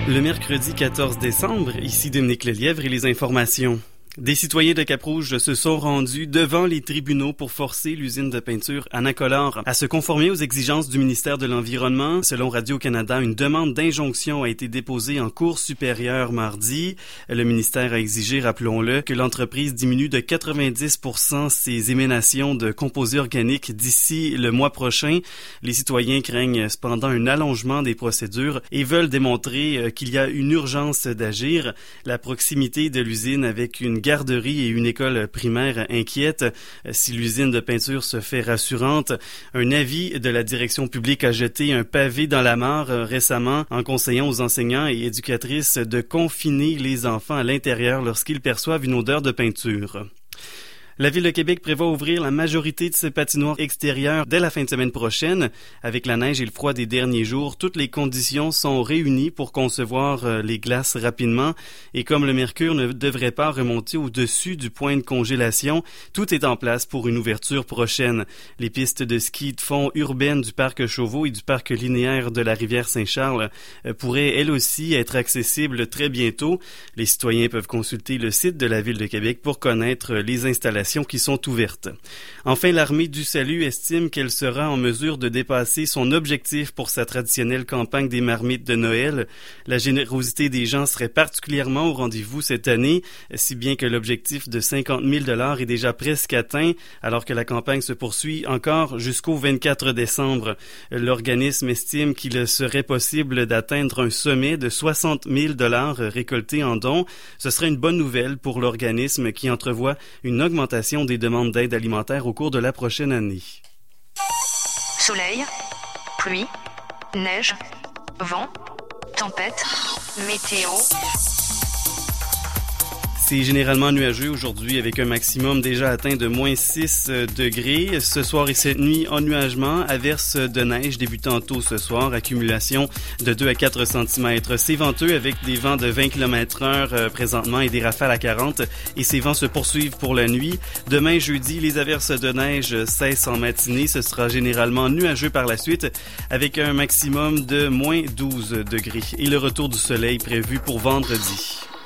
Le mercredi 14 décembre, ici Dominique Lelièvre et les informations. Des citoyens de Cap-Rouge se sont rendus devant les tribunaux pour forcer l'usine de peinture Anacolor à se conformer aux exigences du ministère de l'Environnement. Selon Radio-Canada, une demande d'injonction a été déposée en Cour supérieure mardi. Le ministère a exigé, rappelons-le, que l'entreprise diminue de 90% ses émanations de composés organiques d'ici le mois prochain. Les citoyens craignent cependant un allongement des procédures et veulent démontrer qu'il y a une urgence d'agir. La proximité de l'usine avec une garderie et une école primaire inquiète. Si l'usine de peinture se fait rassurante, un avis de la direction publique a jeté un pavé dans la mare récemment en conseillant aux enseignants et éducatrices de confiner les enfants à l'intérieur lorsqu'ils perçoivent une odeur de peinture. La Ville de Québec prévoit ouvrir la majorité de ses patinoires extérieures dès la fin de semaine prochaine. Avec la neige et le froid des derniers jours, toutes les conditions sont réunies pour concevoir les glaces rapidement. Et comme le mercure ne devrait pas remonter au-dessus du point de congélation, tout est en place pour une ouverture prochaine. Les pistes de ski de fond urbaines du parc Chauveau et du parc linéaire de la rivière Saint-Charles pourraient elles aussi être accessibles très bientôt. Les citoyens peuvent consulter le site de la Ville de Québec pour connaître les installations qui sont ouvertes. Enfin, l'Armée du Salut estime qu'elle sera en mesure de dépasser son objectif pour sa traditionnelle campagne des marmites de Noël. La générosité des gens serait particulièrement au rendez-vous cette année, si bien que l'objectif de 50 000 $ est déjà presque atteint, alors que la campagne se poursuit encore jusqu'au 24 décembre. L'organisme estime qu'il serait possible d'atteindre un sommet de 60 000 $ récoltés en dons. Ce serait une bonne nouvelle pour l'organisme qui entrevoit une augmentation des demandes d'aide alimentaire au cours de la prochaine année. Soleil, pluie, neige, vent, tempête, météo. C'est généralement nuageux aujourd'hui avec un maximum déjà atteint de moins 6 degrés. Ce soir et cette nuit, ennuagement, averse de neige débutant tôt ce soir, accumulation de 2 à 4 cm. C'est venteux avec des vents de 20 km/h présentement et des rafales à 40 et ces vents se poursuivent pour la nuit. Demain, jeudi, les averses de neige cessent en matinée. Ce sera généralement nuageux par la suite avec un maximum de moins 12 degrés et le retour du soleil prévu pour vendredi.